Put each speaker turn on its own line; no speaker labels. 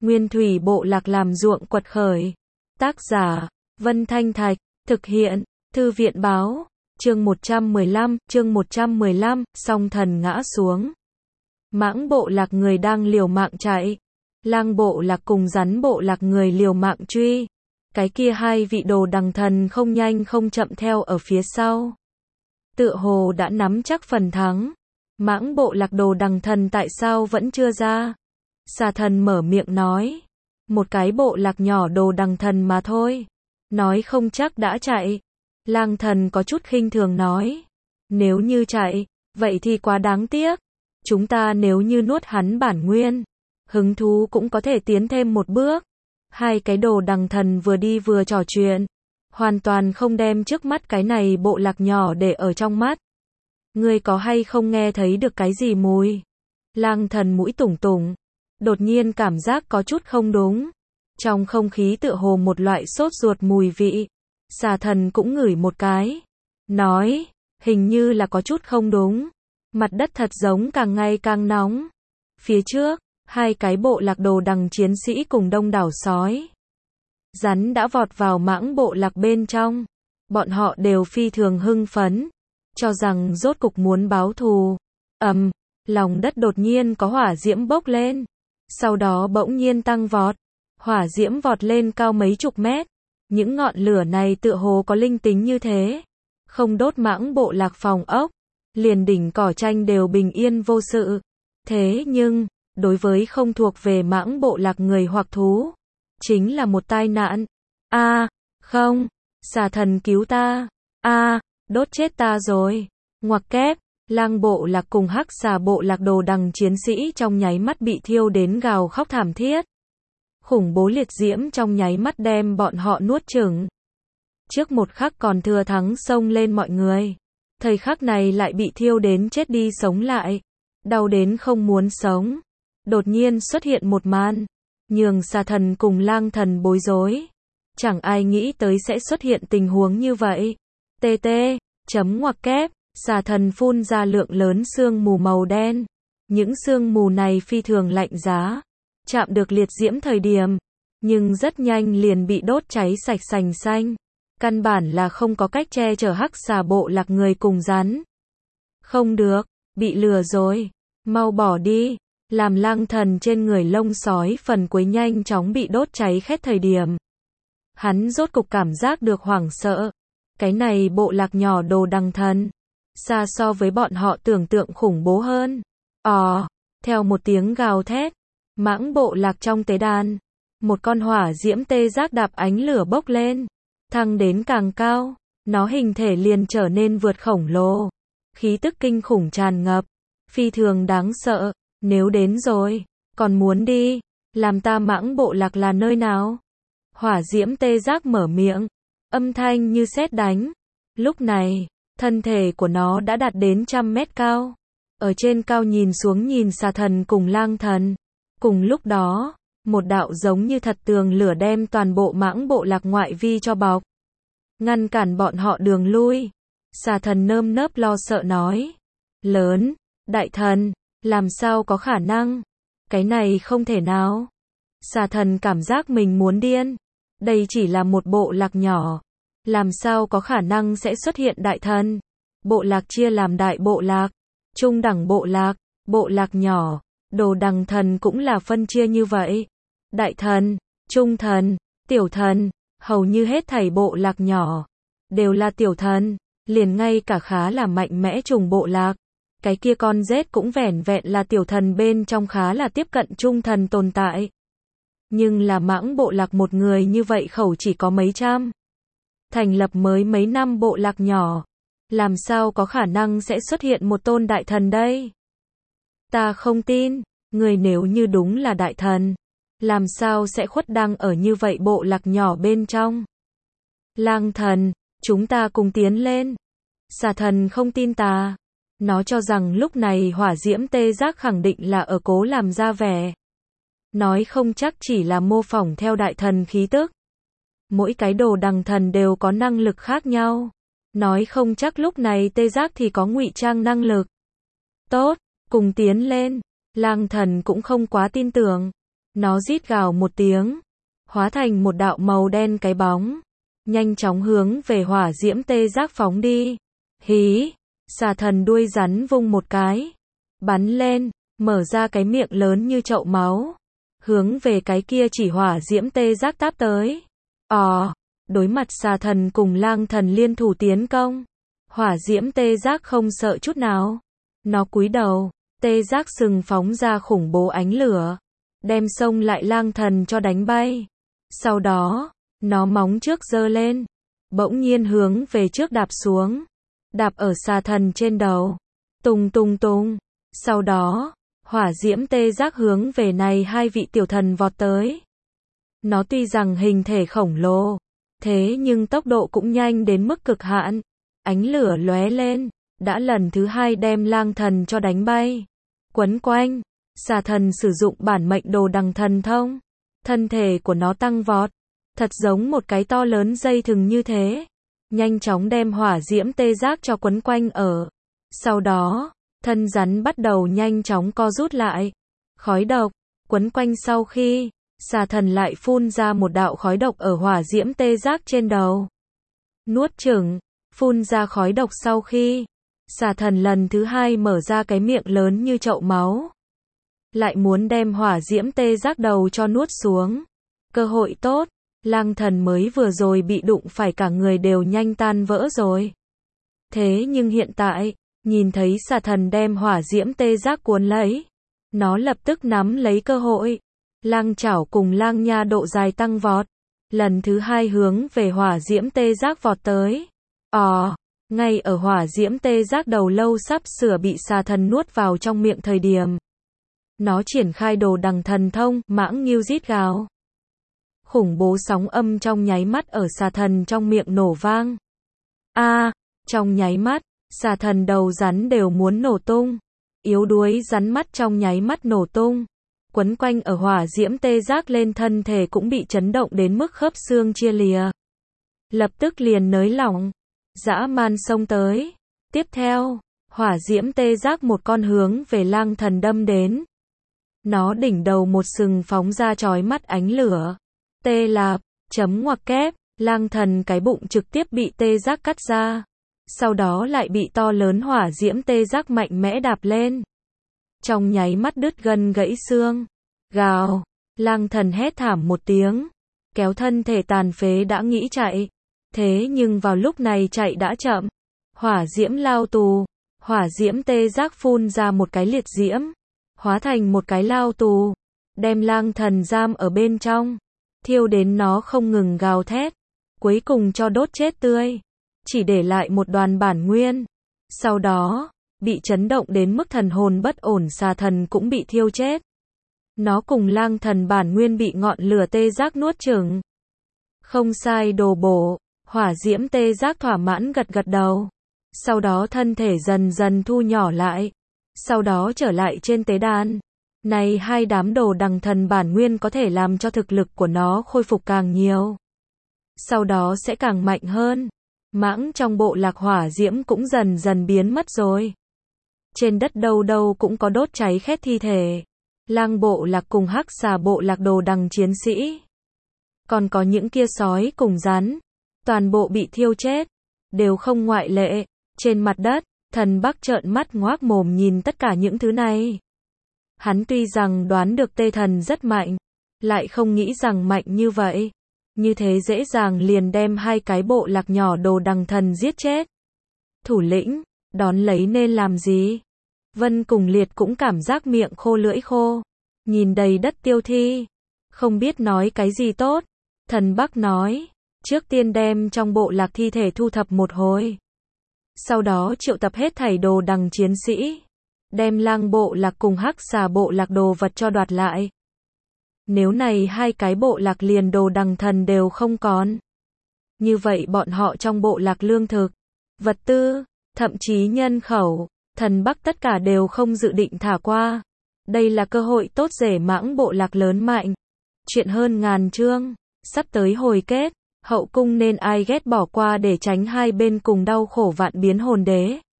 Nguyên thủy bộ lạc làm ruộng quật khởi. Tác giả, Vân Thanh Thạch, thực hiện, Thư viện báo, chương 115, song thần ngã xuống. Mãng bộ lạc người đang liều mạng chạy. Lang bộ lạc cùng rắn bộ lạc người liều mạng truy. Cái kia hai vị đồ đằng thần không nhanh không chậm theo ở phía sau. Tựa hồ đã nắm chắc phần thắng. Mãng bộ lạc đồ đằng thần tại sao vẫn chưa ra? Xà thần mở miệng nói. Một cái bộ lạc nhỏ đồ đằng thần mà thôi. Nói không chắc đã chạy. Lang thần có chút khinh thường nói. Nếu như chạy, vậy thì quá đáng tiếc. Chúng ta nếu như nuốt hắn bản nguyên, hứng thú cũng có thể tiến thêm một bước. Hai cái đồ đằng thần vừa đi vừa trò chuyện. Hoàn toàn không đem trước mắt cái này bộ lạc nhỏ để ở trong mắt. Ngươi có hay không nghe thấy được cái gì mùi? Lang thần mũi tủng tủng. Đột nhiên cảm giác có chút không đúng. Trong không khí tựa hồ một loại sốt ruột mùi vị. Xà thần cũng ngửi một cái. Nói, hình như là có chút không đúng. Mặt đất thật giống càng ngày càng nóng. Phía trước, hai cái bộ lạc đồ đằng chiến sĩ cùng đông đảo sói. Rắn đã vọt vào mãng bộ lạc bên trong. Bọn họ đều phi thường hưng phấn. Cho rằng rốt cục muốn báo thù. Lòng đất đột nhiên có hỏa diễm bốc lên. Sau đó bỗng nhiên tăng vọt. Hỏa diễm vọt lên cao mấy chục mét. Những ngọn lửa này tựa hồ có linh tính như thế. Không đốt mãng bộ lạc phòng ốc. Liền đỉnh cỏ tranh đều bình yên vô sự. Thế nhưng, đối với không thuộc về mãng bộ lạc người hoặc thú, chính là một tai nạn. Không, xà thần cứu ta. Đốt chết ta rồi. Ngoặc kép, lang bộ lạc cùng hắc xà bộ lạc đồ đằng chiến sĩ trong nháy mắt bị thiêu đến gào khóc thảm thiết. Khủng bố liệt diễm trong nháy mắt đem bọn họ nuốt chửng. Trước một khắc còn thừa thắng xông lên mọi người. Thời khắc này lại bị thiêu đến chết đi sống lại. Đau đến không muốn sống. Đột nhiên xuất hiện một màn. Nhường xà thần cùng lang thần bối rối. Chẳng ai nghĩ tới sẽ xuất hiện tình huống như vậy. Ngoặc kép, xà thần phun ra lượng lớn sương mù màu đen. Những sương mù này phi thường lạnh giá. Chạm được liệt diễm thời điểm. Nhưng rất nhanh liền bị đốt cháy sạch sành xanh. Căn bản là không có cách che chở hắc xà bộ lạc người cùng rắn. Không được, bị lừa rồi. Mau bỏ đi. Làm lang thần trên người lông sói phần cuối nhanh chóng bị đốt cháy khét thời điểm. Hắn rốt cục cảm giác được hoảng sợ. Cái này bộ lạc nhỏ đồ đằng thần. Xa so với bọn họ tưởng tượng khủng bố hơn. Theo một tiếng gào thét. Mãng bộ lạc trong tế đàn. Một con hỏa diễm tê giác đạp ánh lửa bốc lên. Thăng đến càng cao. Nó hình thể liền trở nên vượt khổng lồ. Khí tức kinh khủng tràn ngập. Phi thường đáng sợ. Nếu đến rồi, còn muốn đi, làm ta mãng bộ lạc là nơi nào? Hỏa diễm tê giác mở miệng, âm thanh như sét đánh. Lúc này, thân thể của nó đã đạt đến 100 mét cao. Ở trên cao nhìn xuống nhìn xà thần cùng lang thần. Cùng lúc đó, một đạo giống như thật tường lửa đem toàn bộ mãng bộ lạc ngoại vi cho bọc. Ngăn cản bọn họ đường lui. Xà thần nơm nớp lo sợ nói. Lớn, đại thần. Làm sao có khả năng? Cái này không thể nào. Xà thần cảm giác mình muốn điên. Đây chỉ là một bộ lạc nhỏ. Làm sao có khả năng sẽ xuất hiện đại thần? Bộ lạc chia làm đại bộ lạc, trung đẳng bộ lạc nhỏ. Đồ đằng thần cũng là phân chia như vậy. Đại thần, trung thần, tiểu thần. Hầu như hết thảy bộ lạc nhỏ đều là tiểu thần. Liền ngay cả khá là mạnh mẽ trùng bộ lạc. Cái kia con rết cũng vẻn vẹn là tiểu thần bên trong khá là tiếp cận trung thần tồn tại. Nhưng là mãng bộ lạc một người như vậy khẩu chỉ có mấy trăm. Thành lập mới mấy năm bộ lạc nhỏ. Làm sao có khả năng sẽ xuất hiện một tôn đại thần đây? Ta không tin, người nếu như đúng là đại thần. Làm sao sẽ khuất đăng ở như vậy bộ lạc nhỏ bên trong? Lang thần, chúng ta cùng tiến lên. Xà thần không tin ta. Nó cho rằng lúc này hỏa diễm tê giác khẳng định là ở cố làm ra vẻ. Nói không chắc chỉ là mô phỏng theo đại thần khí tức. Mỗi cái đồ đằng thần đều có năng lực khác nhau. Nói không chắc lúc này tê giác thì có ngụy trang năng lực. Tốt, cùng tiến lên. Lang thần cũng không quá tin tưởng. Nó rít gào một tiếng, hóa thành một đạo màu đen cái bóng, nhanh chóng hướng về hỏa diễm tê giác phóng đi. Hí, xà thần đuôi rắn vung một cái, bắn lên, mở ra cái miệng lớn như chậu máu, hướng về cái kia chỉ hỏa diễm tê giác táp tới. Đối mặt xà thần cùng lang thần liên thủ tiến công, hỏa diễm tê giác không sợ chút nào. Nó cúi đầu, tê giác sừng phóng ra khủng bố ánh lửa, đem xông lại lang thần cho đánh bay. Sau đó, nó móng trước giơ lên, bỗng nhiên hướng về trước đạp xuống, đạp ở xà thần trên đầu. Tùng tùng tùng. Sau đó, hỏa diễm tê giác hướng về này hai vị tiểu thần vọt tới. Nó tuy rằng hình thể khổng lồ, thế nhưng tốc độ cũng nhanh đến mức cực hạn. Ánh lửa lóe lên, đã lần thứ hai đem lang thần cho đánh bay. Quấn quanh, xà thần sử dụng bản mệnh đồ đằng thần thông. Thân thể của nó tăng vọt, thật giống một cái to lớn dây thừng như thế. Nhanh chóng đem hỏa diễm tê giác cho quấn quanh ở. Sau đó, thân rắn bắt đầu nhanh chóng co rút lại. Khói độc, quấn quanh sau khi, xà thần lại phun ra một đạo khói độc ở hỏa diễm tê giác trên đầu. Nuốt chửng, phun ra khói độc sau khi, xà thần lần thứ hai mở ra cái miệng lớn như chậu máu. Lại muốn đem hỏa diễm tê giác đầu cho nuốt xuống. Cơ hội tốt, lang thần mới vừa rồi bị đụng phải cả người đều nhanh tan vỡ rồi. Thế nhưng hiện tại, nhìn thấy xà thần đem hỏa diễm tê giác cuốn lấy, nó lập tức nắm lấy cơ hội. Lang chảo cùng lang nha độ dài tăng vọt, lần thứ hai hướng về hỏa diễm tê giác vọt tới. Ngay ở hỏa diễm tê giác đầu lâu sắp sửa bị xà thần nuốt vào trong miệng thời điểm, nó triển khai đồ đằng thần thông, mãng nghiêu rít gào. Khủng bố sóng âm trong nháy mắt ở xà thần trong miệng nổ vang. Trong nháy mắt, xà thần đầu rắn đều muốn nổ tung. Yếu đuối rắn mắt trong nháy mắt nổ tung. Quấn quanh ở hỏa diễm tê giác lên thân thể cũng bị chấn động đến mức khớp xương chia lìa. Lập tức liền nới lỏng, dã man xông tới. Tiếp theo, hỏa diễm tê giác một con hướng về lang thần đâm đến. Nó đỉnh đầu một sừng phóng ra chói mắt ánh lửa. Tê lạp, chấm ngoặc kép, lang thần cái bụng trực tiếp bị tê giác cắt ra. Sau đó lại bị to lớn hỏa diễm tê giác mạnh mẽ đạp lên. Trong nháy mắt đứt gân gãy xương. Gào, lang thần hét thảm một tiếng, kéo thân thể tàn phế đã nghĩ chạy. Thế nhưng vào lúc này chạy đã chậm. Hỏa diễm lao tù, hỏa diễm tê giác phun ra một cái liệt diễm, hóa thành một cái lao tù, đem lang thần giam ở bên trong, thiêu đến nó không ngừng gào thét, cuối cùng cho đốt chết tươi, chỉ để lại một đoàn bản nguyên. Sau đó, bị chấn động đến mức thần hồn bất ổn xà thần cũng bị thiêu chết. Nó cùng lang thần bản nguyên bị ngọn lửa tê giác nuốt chửng. Không sai đồ bổ, hỏa diễm tê giác thỏa mãn gật gật đầu. Sau đó thân thể dần dần thu nhỏ lại. Sau đó trở lại trên tế đàn. Này hai đám đồ đằng thần bản nguyên có thể làm cho thực lực của nó khôi phục càng nhiều. Sau đó sẽ càng mạnh hơn. Mãng trong bộ lạc hỏa diễm cũng dần dần biến mất rồi. Trên đất đâu đâu cũng có đốt cháy khét thi thể. Lang bộ lạc cùng hắc xà bộ lạc đồ đằng chiến sĩ. Còn có những kia sói cùng rắn. Toàn bộ bị thiêu chết. Đều không ngoại lệ. Trên mặt đất, thần Bắc trợn mắt ngoác mồm nhìn tất cả những thứ này. Hắn tuy rằng đoán được tê thần rất mạnh. Lại không nghĩ rằng mạnh như vậy. Như thế dễ dàng liền đem hai cái bộ lạc nhỏ đồ đằng thần giết chết. Thủ lĩnh, đón lấy nên làm gì? Vân cùng Liệt cũng cảm giác miệng khô lưỡi khô. Nhìn đầy đất tiêu thi. Không biết nói cái gì tốt. Thần Bắc nói, trước tiên đem trong bộ lạc thi thể thu thập một hồi. Sau đó triệu tập hết thảy đồ đằng chiến sĩ. Đem lang bộ lạc cùng hắc xà bộ lạc đồ vật cho đoạt lại. Nếu này hai cái bộ lạc liền đồ đằng thần đều không còn. Như vậy bọn họ trong bộ lạc lương thực, vật tư, thậm chí nhân khẩu, thần Bắc tất cả đều không dự định thả qua. Đây là cơ hội tốt rể mãng bộ lạc lớn mạnh. Chuyện hơn ngàn chương, sắp tới hồi kết, hậu cung nên ai ghét bỏ qua để tránh hai bên cùng đau khổ vạn biến hồn đế.